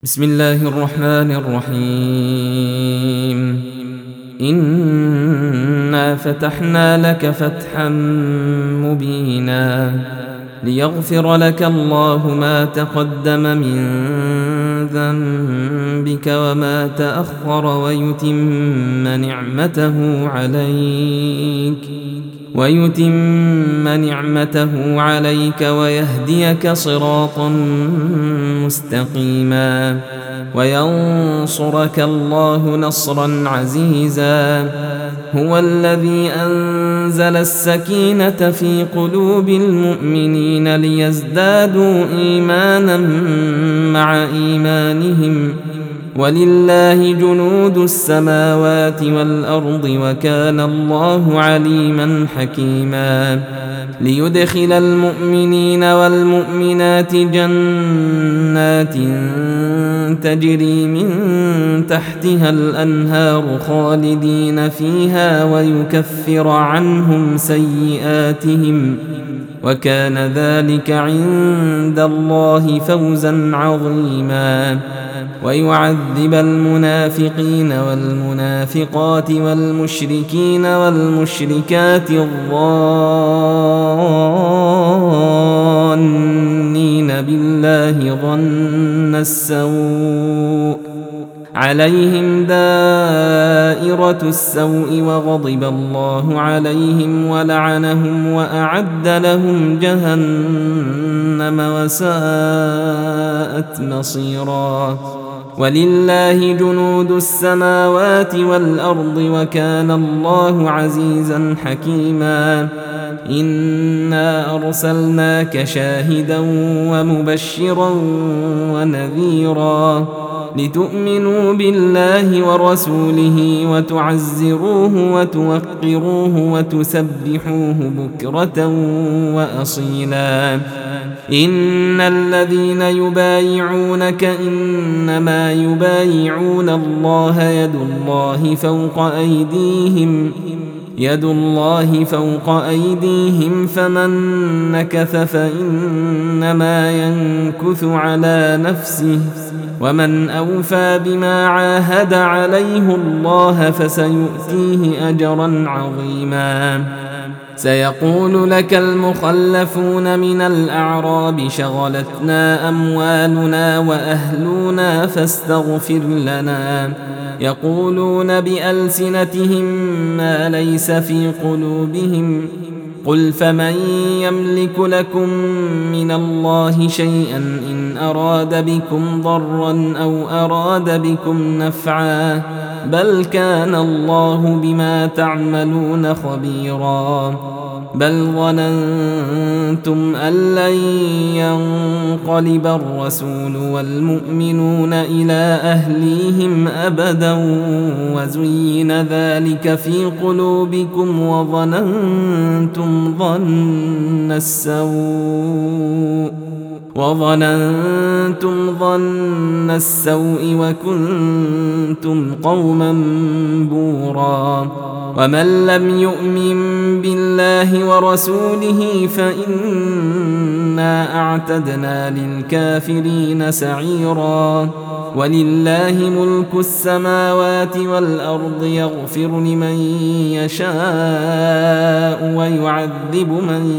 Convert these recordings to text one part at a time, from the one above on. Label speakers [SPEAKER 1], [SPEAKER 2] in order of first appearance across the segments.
[SPEAKER 1] بسم الله الرحمن الرحيم. إنا فتحنا لك فتحا مبينا ليغفر لك الله ما تقدم من ذنبك وما تأخر ويتم نعمته عليك ويهديك صراطا مستقيما وينصرك الله نصرا عزيزا. هو الذي أنزل السكينة في قلوب المؤمنين ليزدادوا إيمانا مع إيمانهم ولله جنود السماوات والأرض وكان الله عليما حكيما. ليدخل المؤمنين والمؤمنات جنات تجري من تحتها الأنهار خالدين فيها ويكفر عنهم سيئاتهم وكان ذلك عند الله فوزا عظيما. ويعذب المنافقين والمنافقات والمشركين والمشركات الظانين بالله ظن السوء عليهم دائرة السوء وغضب الله عليهم ولعنهم وأعد لهم جهنم وساءت مصيرا. ولله جنود السماوات والأرض وكان الله عزيزا حكيما. إنا أرسلناك شاهدا ومبشرا ونذيرا لتؤمنوا بالله ورسوله وتعزروه وتوقروه وتسبحوه بكرة وأصيلا. إن الذين يبايعونك إنما يبايعون الله يد الله فوق أيديهم فمن نكث فإنما ينكث على نفسه ومن أوفى بما عاهد عليه الله فسيؤتيه أجرا عظيما. سيقول لك المخلفون من الأعراب شغلتنا أموالنا وأهلنا فاستغفر لنا. يقولون بألسنتهم ما ليس في قلوبهم قل فمن يملك لكم من الله شيئا إن أراد بكم ضرا أو أراد بكم نفعا بل كان الله بما تعملون خبيرا. بل ظننتم أن لن ينقلب الرسول والمؤمنون إلى أهليهم أبدا وزين ذلك في قلوبكم وظننتم ظن السوء وكنتم قوما بورا. ومن لم يؤمن بالله ورسوله فإنا أعتدنا للكافرين سعيرا. ولله ملك السماوات والأرض يغفر لمن يشاء ويعذب من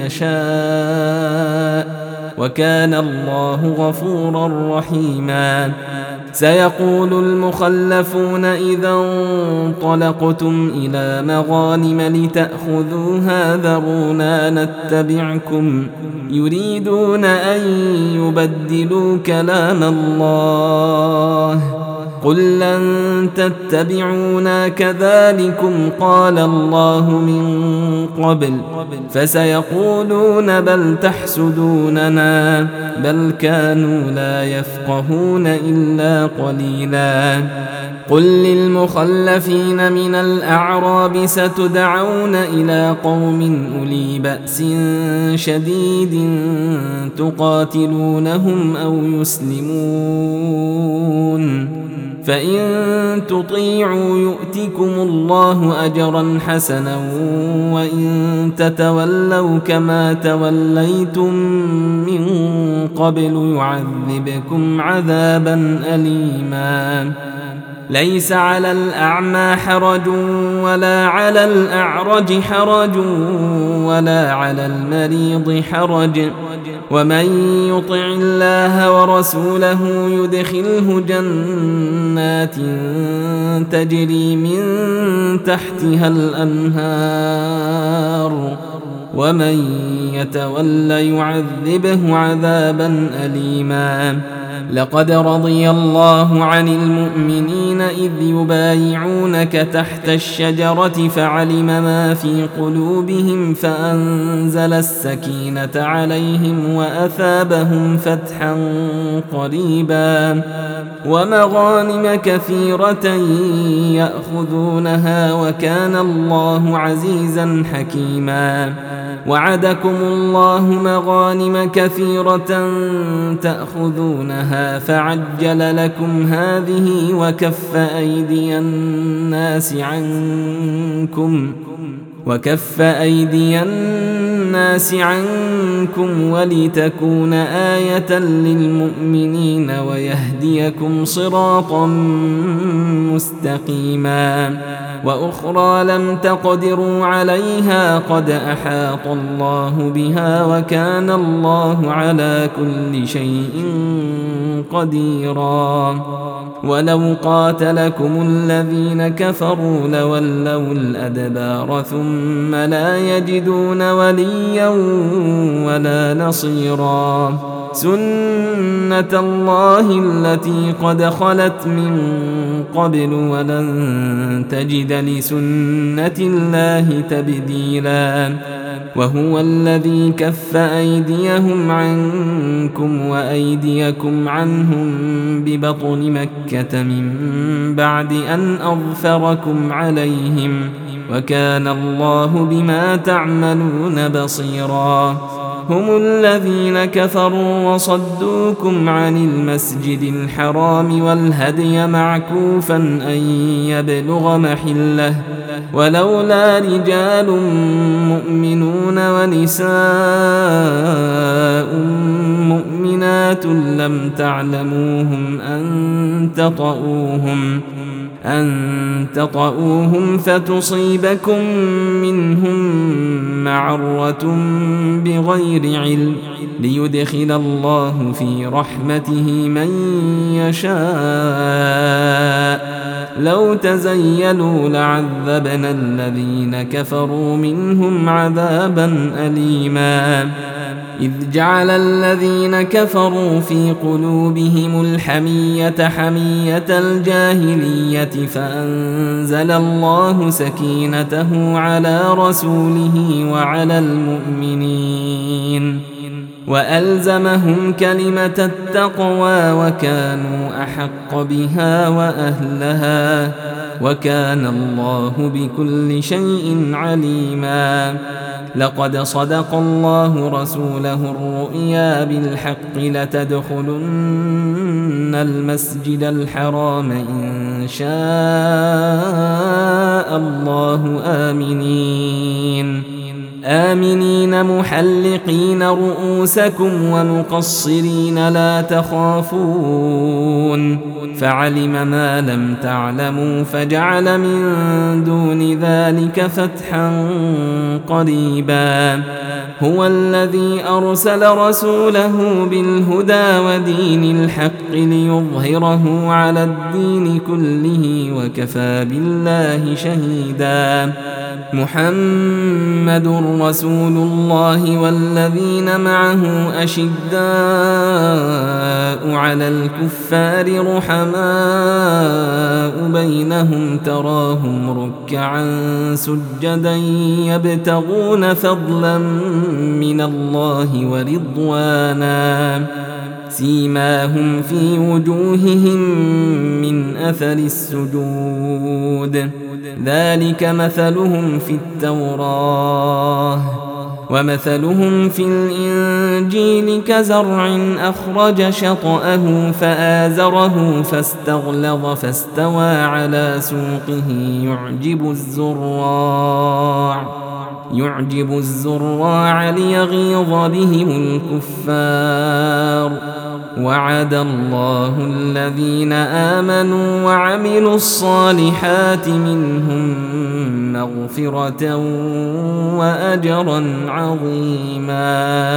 [SPEAKER 1] يشاء وكان الله غفورا رحيما. سيقول المخلفون إذا انطلقتم إلى مغانم لتأخذوها ذرونا نتبعكم يريدون أن يبدلوا كلام الله قل لن تتبعونا كذلكم قال الله من قبل فسيقولون بل تحسدوننا بل كانوا لا يفقهون إلا قليلا. قل للمخلفين من الأعراب ستدعون إلى قوم أولي بأس شديد تقاتلونهم أو يسلمون فإن تطيعوا يؤتكم الله أجرا حسنا وإن تتولوا كما توليتم من قبل يعذبكم عذابا أليما ليس على الأعمى حرج ولا على الأعرج حرج ولا على المريض حرج ومن يطع الله ورسوله يدخله جنات تجري من تحتها الأنهار ومن يتول يعذبه عذابا أليما لقد رضي الله عن المؤمنين إذ يبايعونك تحت الشجرة فعلم ما في قلوبهم فأنزل السكينة عليهم وأثابهم فتحا قريبا ومغانم كثيرة يأخذونها وكان الله عزيزا حكيما وعدكم الله مغانم كثيرة تأخذونها فعجل لكم هذه وكف أيدي الناس عنكم ولتكون آية للمؤمنين ويهديكم صراطا مستقيما وأخرى لم تقدروا عليها قد أحاط الله بها وكان الله على كل شيء قديرا ولو قاتلكم الذين كفروا لولوا الأدبار ثم لا يجدون وليا ولا نصيرا سنة الله التي قد خلت من قبل ولن تجد لسنة الله تبديلا وهو الذي كف أيديهم عنكم وأيديكم عنهم ببطن مكة من بعد أن أظفركم عليهم وكان الله بما تعملون بصيرا هم الذين كفروا وصدوكم عن المسجد الحرام والهدي معكوفا أن يبلغ محله ولولا رجال مؤمنون ونساء مؤمنات لم تعلموهم أن تطؤوهم فتصيبكم منهم معرة بغير علم ليدخل الله في رحمته من يشاء لو تزيلوا لعذبنا الذين كفروا منهم عذابا أليما إذ جعل الذين كفروا في قلوبهم الحمية حمية الجاهلية فأنزل الله سكينته على رسوله وعلى المؤمنين وألزمهم كلمة التقوى وكانوا أحق بها وأهلها وكان الله بكل شيء عليما لقد صدق الله رسوله الرؤيا بالحق لتدخلن المسجد الحرام إن شاء الله آمنين محلقين رؤوسكم ومقصرين لا تخافون فعلم ما لم تعلموا فجعل من دون ذلك فتحا قريبا هو الذي أرسل رسوله بالهدى ودين الحق ليظهره على الدين كله وكفى بالله شهيدا محمد رسول الله والذين معه أشداء على الكفار رحماء بينهم تراهم ركعا سجدا يبتغون فضلا من الله ورضوانا سيماهم في وجوههم من أثر السجود ذلك مثلهم في التوراة ومثلهم في الإنجيل كزرع أخرج شطأه فآزره فاستغلظ فاستوى على سوقه يعجب الزراع ليغيظ بهم الكفار. وعد الله الذين آمنوا وعملوا الصالحات منهم مغفرة وأجرا عظيما.